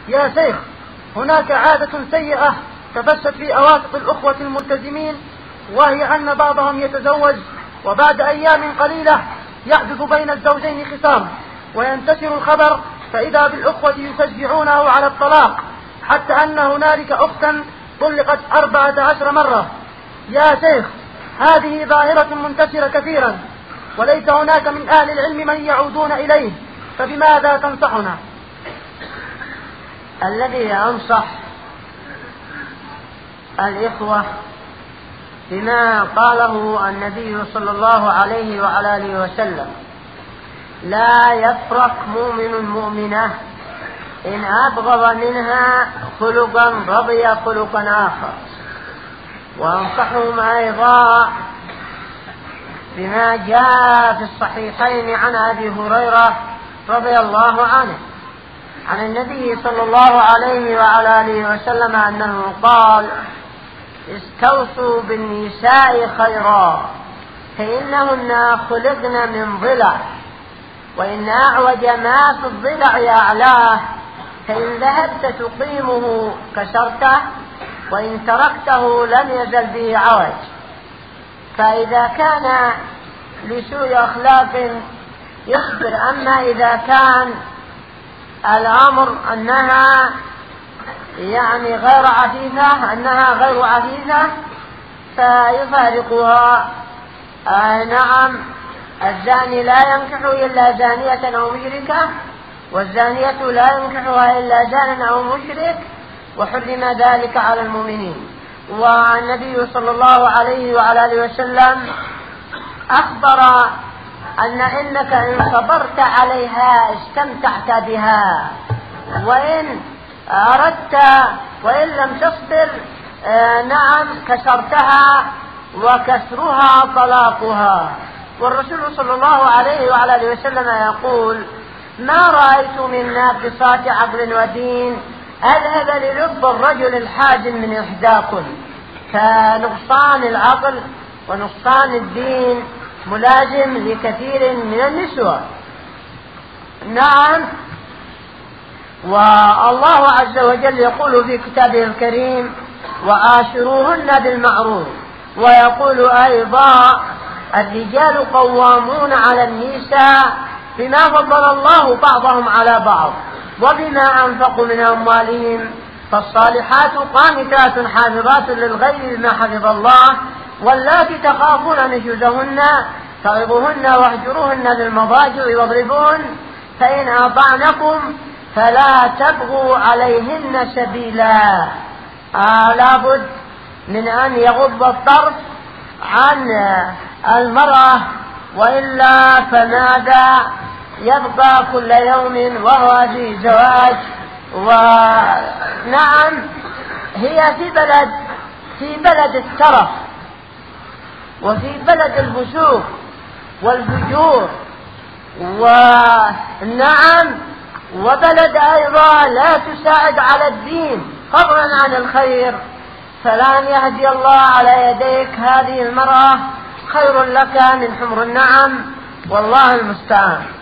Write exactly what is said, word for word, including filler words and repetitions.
يا شيخ، هناك عادة سيئة تفشت في أواسط الأخوة الملتزمين، وهي أن بعضهم يتزوج وبعد أيام قليلة يحدث بين الزوجين خصام، وينتشر الخبر فإذا بالأخوة يشجعونه على الطلاق، حتى أن هنالك أختا طلقت أربعة عشر مرة. يا شيخ، هذه ظاهرة منتشرة كثيرا، وليس هناك من أهل العلم من يعودون إليه، فبماذا تنصحنا؟ الذي أنصح الإخوة بما قاله النبي صلى الله عليه وعلى آله وسلم: لا يفرق مؤمن مؤمنة إن أبغض منها خلقا رضي خلقا آخر. وأنصحهم أيضا بما جاء في الصحيحين عن أبي هريرة رضي الله عنه عن النبي صلى الله عليه وعلى آله وسلم أنه قال: استوصوا بالنساء خيرا فإنهن خلقن من ضلع، وإن أعوج ما في الضلع أعلاه، فإن ذهبت تقيمه كسرته، وإن تركته لم يزل به عوج. فإذا كان لسوء أخلاق يصبر، أما إذا كان الأمر أنها يعني غير عفيفة أنها غير عفيفة فيفارقها. آه نعم، الزاني لا ينكح إلا زانية أو مشركة، والزانية لا ينكحها إلا زان أو مشرك، وحرم ذلك على المؤمنين. والنبي صلى الله عليه وعلى آله وسلم أخبر أن إنك إن صبرت عليها استمتعت بها، وإن أردت وإن لم تصبر آه نعم كسرتها، وكسرها طلاقها. والرسول صلى الله عليه وعلى آله وسلم يقول: ما رأيت من ناقصات عقل ودين أذهب للب الرجل الحازم من إحداكم. كنقصان العقل ونقصان الدين ملازم لكثير من النسوة. نعم، والله عز وجل يقول في كتابه الكريم: وآشروهن بالمعروف. ويقول أيضا: الرجال قوامون على النساء بما فضل الله بعضهم على بعض وبما أنفقوا من أموالهم، فالصالحات قانتات حافظات للغيب بما حفظ الله، واللاتي تخافون نشوزهن فعظوهن واهجروهن بالمضاجع واضربوهن، فإن أطعنكم فلا تبغوا عليهن سبيلا. آه لابد من أن يغض الطرف عن المرأة، وإلا فماذا؟ يبقى كل يوم وهو في زواج. ونعم، هي في بلد في بلد الترف، وفي بلد الفسوق والفجور، ونعم وبلد أيضا لا تساعد على الدين فضلا عن الخير. فلان يهدي الله على يديك هذه المرأة خير لك من حمر النعم، والله المستعان.